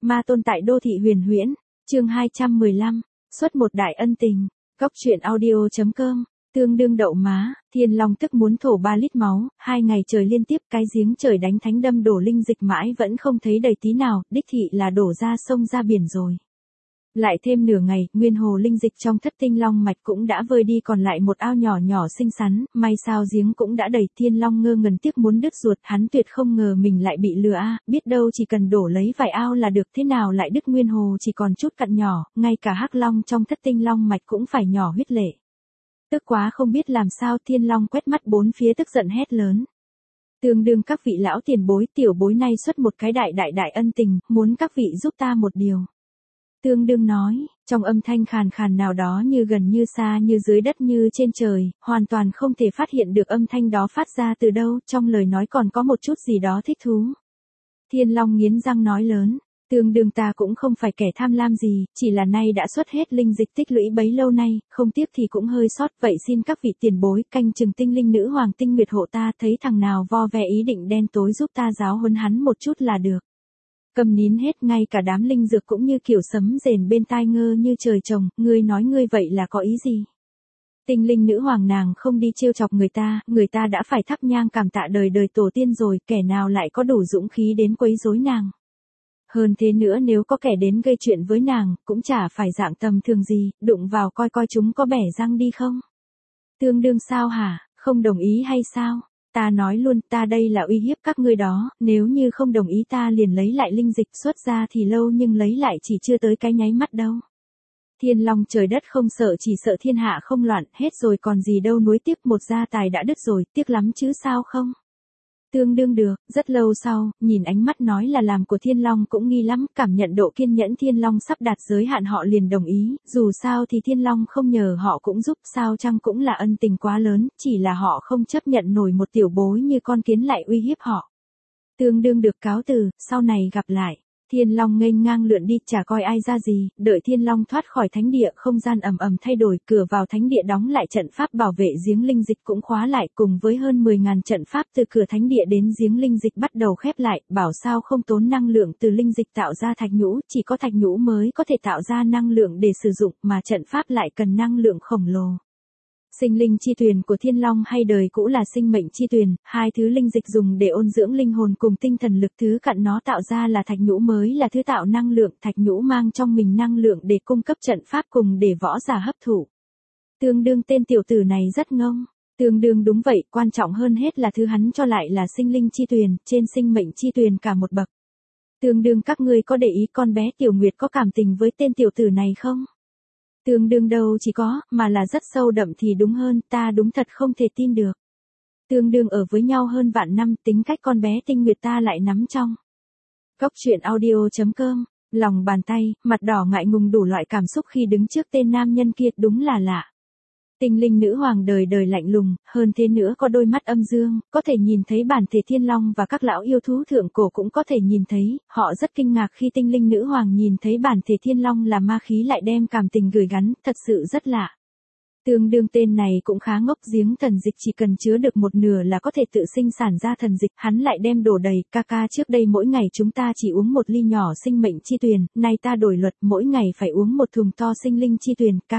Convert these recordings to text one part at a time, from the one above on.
Ma tôn tại đô thị huyền huyễn, chương 215, xuất một đại ân tình, góc truyện audio.com, tương đương đậu má, Thiên Long tức muốn thổ 3 lít máu, 2 ngày trời liên tiếp cái giếng trời đánh thánh đâm đổ linh dịch mãi vẫn không thấy đầy tí nào, đích thị là đổ ra sông ra biển rồi. Lại thêm nửa ngày, nguyên hồ linh dịch trong thất tinh long mạch cũng đã vơi đi còn lại một ao nhỏ nhỏ xinh xắn, may sao giếng cũng đã đầy. Thiên Long ngơ ngẩn tiếc muốn đứt ruột, hắn tuyệt không ngờ mình lại bị lừa biết đâu chỉ cần đổ lấy vài ao là được, thế nào lại đứt nguyên hồ chỉ còn chút cặn nhỏ, ngay cả hắc long trong thất tinh long mạch cũng phải nhỏ huyết lệ. Tức quá không biết làm sao, Thiên Long quét mắt bốn phía tức giận hét lớn. Tương đương các vị lão tiền bối, tiểu bối nay xuất một cái đại ân tình, muốn các vị giúp ta một điều. Tương đương nói, trong âm thanh khàn khàn nào đó như gần như xa như dưới đất như trên trời, hoàn toàn không thể phát hiện được âm thanh đó phát ra từ đâu, trong lời nói còn có một chút gì đó thích thú. Thiên Long nghiến răng nói lớn, tương đương ta cũng không phải kẻ tham lam gì, chỉ là nay đã xuất hết linh dịch tích lũy bấy lâu nay, không tiếc thì cũng hơi sót, vậy xin các vị tiền bối canh chừng tinh linh nữ hoàng tinh nguyệt hộ ta, thấy thằng nào vo ve ý định đen tối giúp ta giáo huấn hắn một chút là được. Cầm nín hết, ngay cả đám linh dược cũng như kiểu sấm rền bên tai ngơ như trời trồng, ngươi nói ngươi vậy là có ý gì? Tinh linh nữ hoàng nàng không đi trêu chọc người ta đã phải thắp nhang cảm tạ đời đời tổ tiên rồi, kẻ nào lại có đủ dũng khí đến quấy rối nàng. Hơn thế nữa nếu có kẻ đến gây chuyện với nàng, cũng chả phải dạng tầm thường gì, đụng vào coi coi chúng có bẻ răng đi không? Tương đương sao hả, không đồng ý hay sao? Ta nói luôn, ta đây là uy hiếp các ngươi đó, nếu như không đồng ý ta liền lấy lại linh dịch, xuất ra thì lâu nhưng lấy lại chỉ chưa tới cái nháy mắt đâu. Thiên Long trời đất không sợ, chỉ sợ thiên hạ không loạn, hết rồi còn gì đâu nuối tiếc, một gia tài đã đứt rồi, tiếc lắm chứ sao không? Tương đương được, rất lâu sau, nhìn ánh mắt nói là làm của Thiên Long cũng nghi lắm, cảm nhận độ kiên nhẫn Thiên Long sắp đạt giới hạn họ liền đồng ý, dù sao thì Thiên Long không nhờ họ cũng giúp, sao chăng cũng là ân tình quá lớn, chỉ là họ không chấp nhận nổi một tiểu bối như con kiến lại uy hiếp họ. Tương đương được cáo từ, sau này gặp lại. Thiên Long nghênh ngang lượn đi, chả coi ai ra gì, đợi Thiên Long thoát khỏi thánh địa, không gian ầm ầm thay đổi, cửa vào thánh địa đóng lại, trận pháp bảo vệ giếng linh dịch cũng khóa lại, cùng với hơn 10.000 trận pháp từ cửa thánh địa đến giếng linh dịch bắt đầu khép lại, bảo sao không tốn năng lượng từ linh dịch tạo ra thạch nhũ, chỉ có thạch nhũ mới có thể tạo ra năng lượng để sử dụng, mà trận pháp lại cần năng lượng khổng lồ. Sinh linh chi tuyền của Thiên Long hay đời cũ là sinh mệnh chi tuyền, hai thứ linh dịch dùng để ôn dưỡng linh hồn cùng tinh thần lực, thứ cặn nó tạo ra là thạch nhũ mới là thứ tạo năng lượng, thạch nhũ mang trong mình năng lượng để cung cấp trận pháp cùng để võ giả hấp thụ. Tương đương tên tiểu tử này rất ngông. Tương đương đúng vậy, quan trọng hơn hết là thứ hắn cho lại là sinh linh chi tuyền, trên sinh mệnh chi tuyền cả một bậc. Tương đương các ngươi có để ý con bé Tiểu Nguyệt có cảm tình với tên tiểu tử này không? Tương đương đâu chỉ có, mà là rất sâu đậm thì đúng hơn, ta đúng thật không thể tin được. Tương đương ở với nhau hơn vạn năm, tính cách con bé Tinh Nguyệt ta lại nắm trong. Góc truyện audio.com, lòng bàn tay, mặt đỏ ngại ngùng đủ loại cảm xúc khi đứng trước tên nam nhân kia, đúng là lạ. Tinh linh nữ hoàng đời đời lạnh lùng, hơn thế nữa có đôi mắt âm dương, có thể nhìn thấy bản thể Thiên Long và các lão yêu thú thượng cổ cũng có thể nhìn thấy, họ rất kinh ngạc khi tinh linh nữ hoàng nhìn thấy bản thể Thiên Long là ma khí lại đem cảm tình gửi gắn, thật sự rất lạ. Tương đương tên này cũng khá ngốc, giếng thần dịch chỉ cần chứa được một nửa là có thể tự sinh sản ra thần dịch, hắn lại đem đổ đầy, ca trước đây mỗi ngày chúng ta chỉ uống một ly nhỏ sinh mệnh chi tuyền, nay ta đổi luật mỗi ngày phải uống một thùng to sinh linh chi tuyền, ca.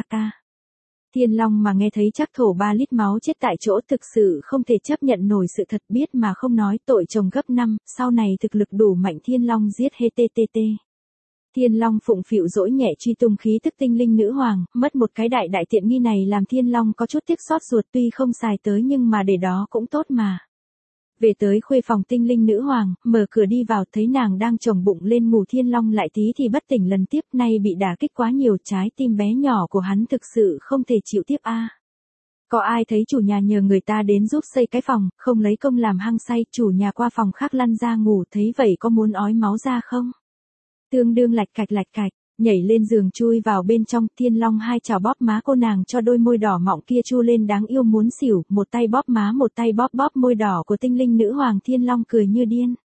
Thiên Long mà nghe thấy chắc thổ 3 lít máu chết tại chỗ, thực sự không thể chấp nhận nổi sự thật, biết mà không nói, tội chồng gấp 5, sau này thực lực đủ mạnh Thiên Long giết HTTT. Thiên Long phụng phịu dỗi nhẹ truy tung khí tức tinh linh nữ hoàng, mất một cái đại tiện nghi này làm Thiên Long có chút tiếc xót ruột, tuy không xài tới nhưng mà để đó cũng tốt mà. Về tới khuê phòng tinh linh nữ hoàng, mở cửa đi vào thấy nàng đang chồng bụng lên ngủ, Thiên Long lại tí thì bất tỉnh lần tiếp, nay bị đả kích quá nhiều, trái tim bé nhỏ của hắn thực sự không thể chịu tiếp Có ai thấy chủ nhà nhờ người ta đến giúp xây cái phòng, không lấy công làm hăng say, chủ nhà qua phòng khác lăn ra ngủ, thấy vậy có muốn ói máu ra không? Tương đương lạch cạch, nhảy lên giường chui vào bên trong, Thiên Long hai chảo bóp má cô nàng cho đôi môi đỏ mọng kia chu lên đáng yêu muốn xỉu, một tay bóp má một tay bóp môi đỏ của tinh linh nữ hoàng, Thiên Long cười như điên.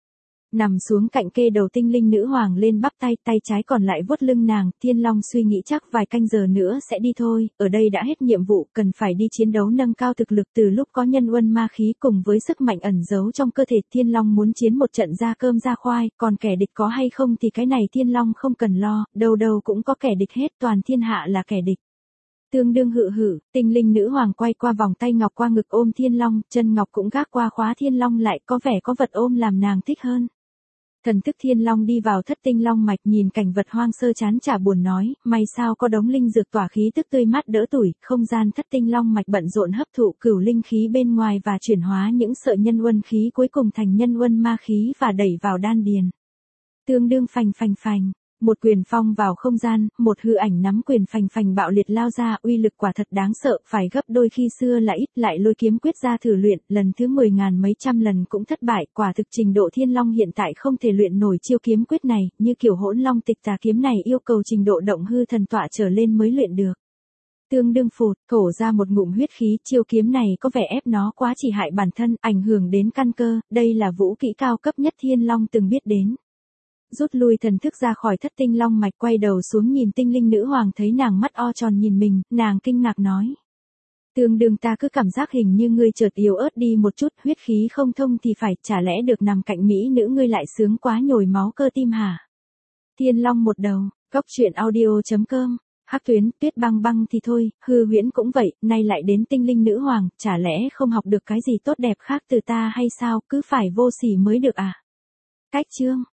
Nằm xuống cạnh kê đầu tinh linh nữ hoàng lên bắp tay, tay trái còn lại vuốt lưng nàng, Thiên Long suy nghĩ chắc vài canh giờ nữa sẽ đi thôi, ở đây đã hết nhiệm vụ, cần phải đi chiến đấu nâng cao thực lực từ lúc có nhân uân ma khí cùng với sức mạnh ẩn giấu trong cơ thể. Thiên Long muốn chiến một trận ra cơm ra khoai, còn kẻ địch có hay không thì cái này Thiên Long không cần lo, đâu đâu cũng có kẻ địch hết, toàn thiên hạ là kẻ địch. Tương đương hự hự, tinh linh nữ hoàng quay qua vòng tay ngọc qua ngực ôm Thiên Long, chân ngọc cũng gác qua khóa Thiên Long lại, có vẻ có vật ôm làm nàng thích hơn. Thần thức Thiên Long đi vào thất tinh long mạch, nhìn cảnh vật hoang sơ chán chả buồn nói, may sao có đống linh dược tỏa khí tức tươi mát đỡ tủi, không gian thất tinh long mạch bận rộn hấp thụ cửu linh khí bên ngoài và chuyển hóa những sợi nhân uân khí cuối cùng thành nhân uân ma khí và đẩy vào đan điền. Tương đương phành phành phành, một quyền phong vào không gian, một hư ảnh nắm quyền phành phành bạo liệt lao ra, uy lực quả thật đáng sợ, phải gấp đôi khi xưa là ít, lại lôi kiếm quyết ra thử luyện, lần thứ 10.000 mấy trăm lần cũng thất bại, quả thực trình độ Thiên Long hiện tại không thể luyện nổi chiêu kiếm quyết này, như kiểu Hỗn Long Tịch Tà kiếm này yêu cầu trình độ động hư thần tọa trở lên mới luyện được. Tương đương phụt, thổ ra một ngụm huyết khí, chiêu kiếm này có vẻ ép nó quá chỉ hại bản thân, ảnh hưởng đến căn cơ, đây là vũ kỹ cao cấp nhất Thiên Long từng biết đến. Rút lui thần thức ra khỏi thất tinh long mạch, quay đầu xuống nhìn tinh linh nữ hoàng, thấy nàng mắt o tròn nhìn mình, nàng kinh ngạc nói. Tương đương ta cứ cảm giác hình như ngươi chợt yếu ớt đi một chút, huyết khí không thông thì phải, chả lẽ được nằm cạnh mỹ nữ ngươi lại sướng quá nhồi máu cơ tim hả? Thiên Long một đầu, góc truyện audio.com. Hắc Tuyến, Tuyết Băng Băng thì thôi, Hư Huyễn cũng vậy, nay lại đến tinh linh nữ hoàng, chả lẽ không học được cái gì tốt đẹp khác từ ta hay sao, cứ phải vô sỉ mới được à? Cách chương